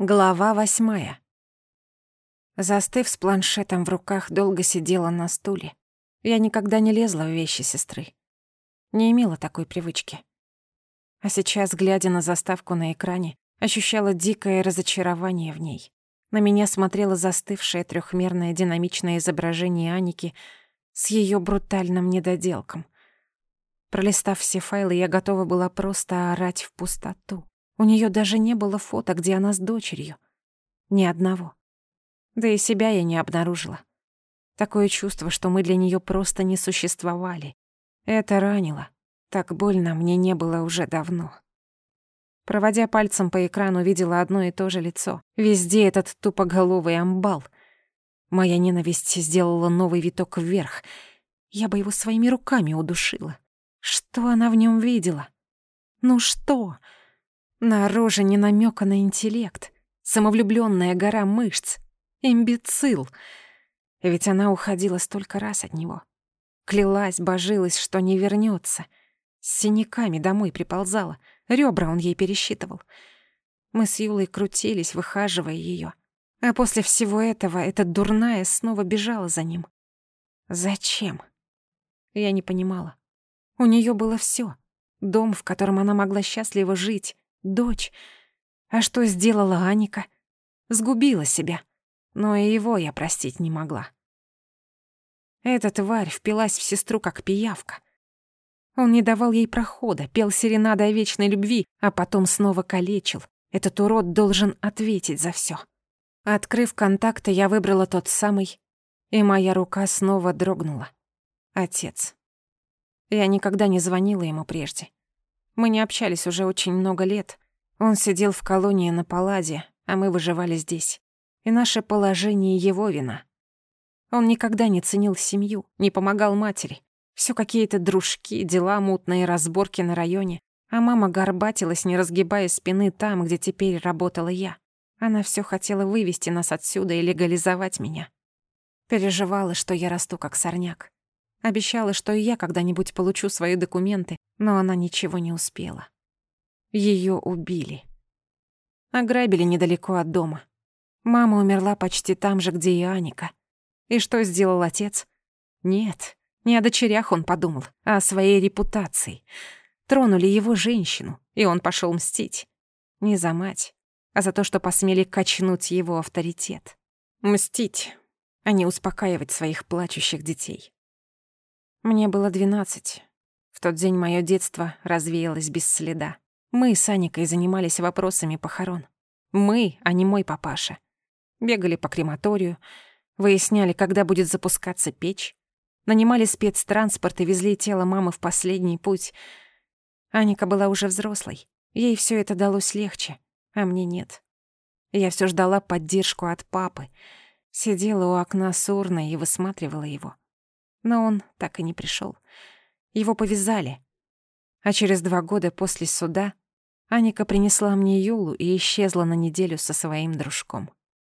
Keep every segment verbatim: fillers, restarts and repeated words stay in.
Глава восьмая. Застыв с планшетом в руках, долго сидела на стуле. Я никогда не лезла в вещи сестры. Не имела такой привычки. А сейчас, глядя на заставку на экране, ощущала дикое разочарование в ней. На меня смотрело застывшее трёхмерное динамичное изображение Аники с её брутальным недоделком. Пролистав все файлы, я готова была просто орать в пустоту. У неё даже не было фото, где она с дочерью. Ни одного. Да и себя я не обнаружила. Такое чувство, что мы для неё просто не существовали. Это ранило. Так больно мне не было уже давно. Проводя пальцем по экрану, видела одно и то же лицо. Везде этот тупоголовый амбал. Моя ненависть сделала новый виток вверх. Я бы его своими руками удушила. Что она в нём видела? Ну что? На роже ни намёка на интеллект. Самовлюблённая гора мышц. Имбецил. Ведь она уходила столько раз от него. Клялась, божилась, что не вернётся. С синяками домой приползала. Ребра он ей пересчитывал. Мы с Юлой крутились, выхаживая её. А после всего этого эта дурная снова бежала за ним. Зачем? Я не понимала. У неё было всё. Дом, в котором она могла счастливо жить. Дочь. А что сделала Аника? Сгубила себя. Но и его я простить не могла. Эта тварь впилась в сестру, как пиявка. Он не давал ей прохода, пел серенады о вечной любви, а потом снова калечил. Этот урод должен ответить за всё. Открыв контакты, я выбрала тот самый, и моя рука снова дрогнула. Отец. Я никогда не звонила ему прежде. Мы не общались уже очень много лет. Он сидел в колонии на Палладе, а мы выживали здесь. И наше положение его вина. Он никогда не ценил семью, не помогал матери. Всё какие-то дружки, дела мутные, разборки на районе. А мама горбатилась, не разгибая спины там, где теперь работала я. Она всё хотела вывести нас отсюда и легализовать меня. Переживала, что я расту как сорняк. Обещала, что и я когда-нибудь получу свои документы, но она ничего не успела. Её убили. Ограбили недалеко от дома. Мама умерла почти там же, где и Аника. И что сделал отец? Нет, не о дочерях он подумал, а о своей репутации. Тронули его женщину, и он пошёл мстить. Не за мать, а за то, что посмели качнуть его авторитет. Мстить, а не успокаивать своих плачущих детей. Мне было двенадцать. В тот день моё детство развеялось без следа. Мы с Аникой занимались вопросами похорон. Мы, а не мой папаша. Бегали по крематорию, выясняли, когда будет запускаться печь, нанимали спецтранспорт и везли тело мамы в последний путь. Аника была уже взрослой. Ей всё это далось легче, а мне нет. Я всё ждала поддержку от папы. Сидела у окна с урной и высматривала его. Но он так и не пришёл. Его повязали. А через два года после суда Аника принесла мне Юлу и исчезла на неделю со своим дружком.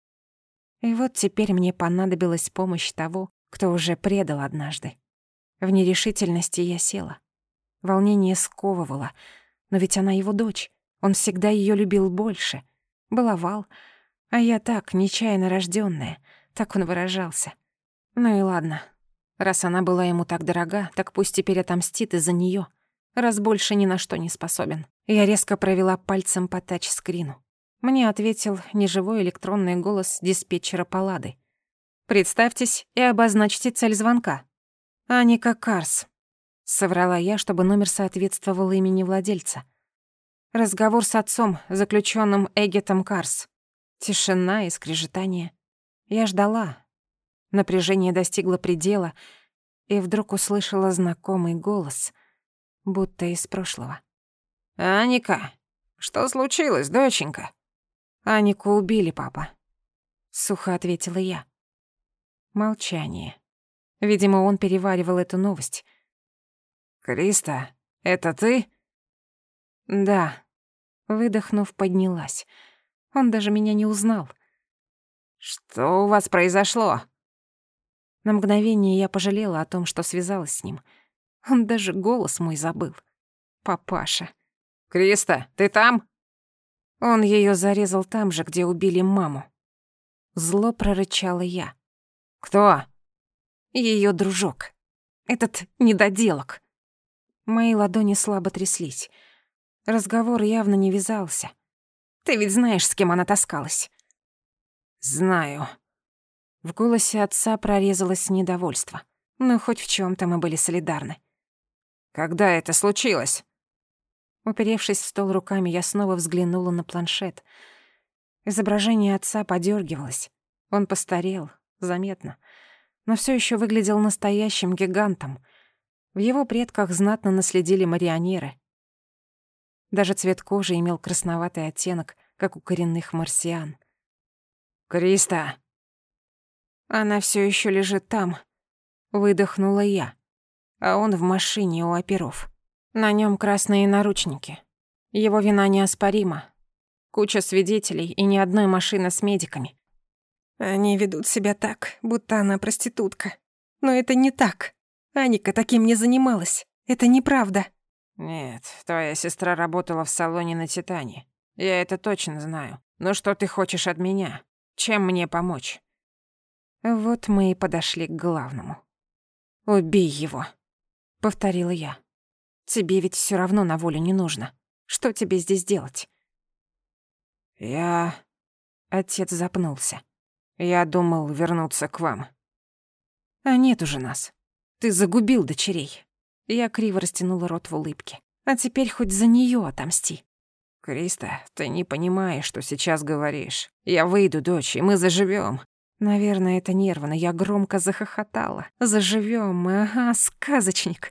И вот теперь мне понадобилась помощь того, кто уже предал однажды. В нерешительности я села. Волнение сковывало. Но ведь она его дочь. Он всегда её любил больше. Баловал. А я так, нечаянно рождённая. Так он выражался. Ну и ладно. Раз она была ему так дорога, так пусть теперь отомстит из-за неё. Раз больше ни на что не способен. Я резко провела пальцем по тачскрину. Мне ответил неживой электронный голос диспетчера Паллады. «Представьтесь и обозначьте цель звонка». «Аника Карс», — соврала я, чтобы номер соответствовал имени владельца. Разговор с отцом, заключённым Эггетом Карс. Тишина и скрежетание. Я ждала. Напряжение достигло предела, и вдруг услышала знакомый голос, будто из прошлого. «Аника, что случилось, доченька?» «Анику убили, папа», — сухо ответила я. Молчание. Видимо, он переваривал эту новость. «Криста, это ты?» «Да». Выдохнув, поднялась. Он даже меня не узнал. «Что у вас произошло?» На мгновение я пожалела о том, что связалась с ним. Он даже голос мой забыл. Папаша. «Криста, ты там?» Он её зарезал там же, где убили маму. Зло прорычала я. Кто? Её дружок. Этот недоделок. Мои ладони слабо тряслись. Разговор явно не вязался. Ты ведь знаешь, с кем она таскалась? Знаю. В голосе отца прорезалось недовольство. Но хоть в чём-то мы были солидарны. Когда это случилось? Уперевшись в стол руками, я снова взглянула на планшет. Изображение отца подёргивалось. Он постарел, заметно, но всё ещё выглядел настоящим гигантом. В его предках знатно наследили марионеры. Даже цвет кожи имел красноватый оттенок, как у коренных марсиан. «Криста!» Она всё ещё лежит там. Выдохнула я. А он в машине у оперов. На нём красные наручники. Его вина неоспорима. Куча свидетелей и ни одной машины с медиками. Они ведут себя так, будто она проститутка. Но это не так. Аника таким не занималась. Это неправда. Нет, твоя сестра работала в салоне на «Титане». Я это точно знаю. Но что ты хочешь от меня? Чем мне помочь? Вот мы и подошли к главному. «Убей его», — повторила я. «Тебе ведь всё равно на волю не нужно. Что тебе здесь делать?» «Я...» Отец запнулся. «Я думал вернуться к вам». «А нет уже нас. Ты загубил дочерей». Я криво растянула рот в улыбке. «А теперь хоть за неё отомсти». «Криста, ты не понимаешь, что сейчас говоришь. Я выйду, дочь, и мы заживём». Наверное, это нервно. Я громко захохотала. «Заживём мы, ага, сказочник».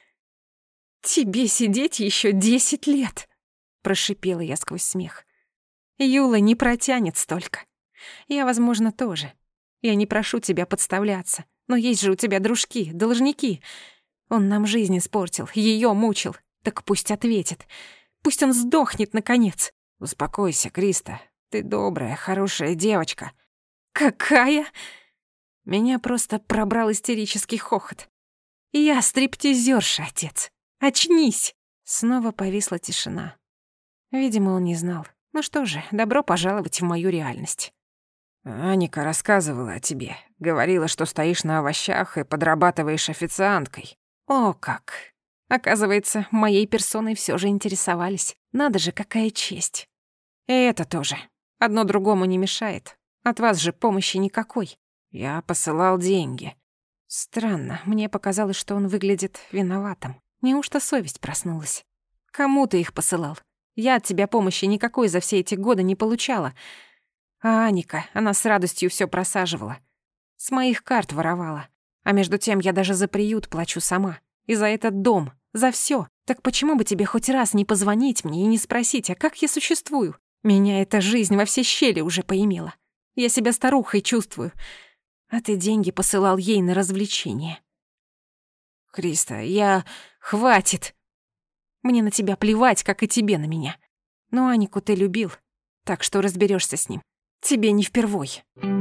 «Тебе сидеть ещё десять лет», — прошипела я сквозь смех. «Юла не протянет столько. Я, возможно, тоже. Я не прошу тебя подставляться, но есть же у тебя дружки, должники. Он нам жизнь испортил, её мучил. Так пусть ответит. Пусть он сдохнет, наконец». «Успокойся, Криста. Ты добрая, хорошая девочка». «Какая?» Меня просто пробрал истерический хохот. «Я стриптизерша, отец. Очнись!» Снова повисла тишина. Видимо, он не знал. Ну что же, добро пожаловать в мою реальность. «Аника рассказывала о тебе. Говорила, что стоишь на овощах и подрабатываешь официанткой». «О, как! Оказывается, моей персоной всё же интересовались. Надо же, какая честь!» «И это тоже. Одно другому не мешает. От вас же помощи никакой. Я посылал деньги». Странно, мне показалось, что он выглядит виноватым. Неужто совесть проснулась? «Кому ты их посылал? Я от тебя помощи никакой за все эти годы не получала. А Аника, она с радостью всё просаживала. С моих карт воровала. А между тем я даже за приют плачу сама. И за этот дом, за всё. Так почему бы тебе хоть раз не позвонить мне и не спросить, а как я существую? Меня эта жизнь во все щели уже поимела. Я себя старухой чувствую. А ты деньги посылал ей на развлечение». «Криста, я... Хватит! Мне на тебя плевать, как и тебе на меня. Но Анику ты любил, так что разберёшься с ним. Тебе не впервой».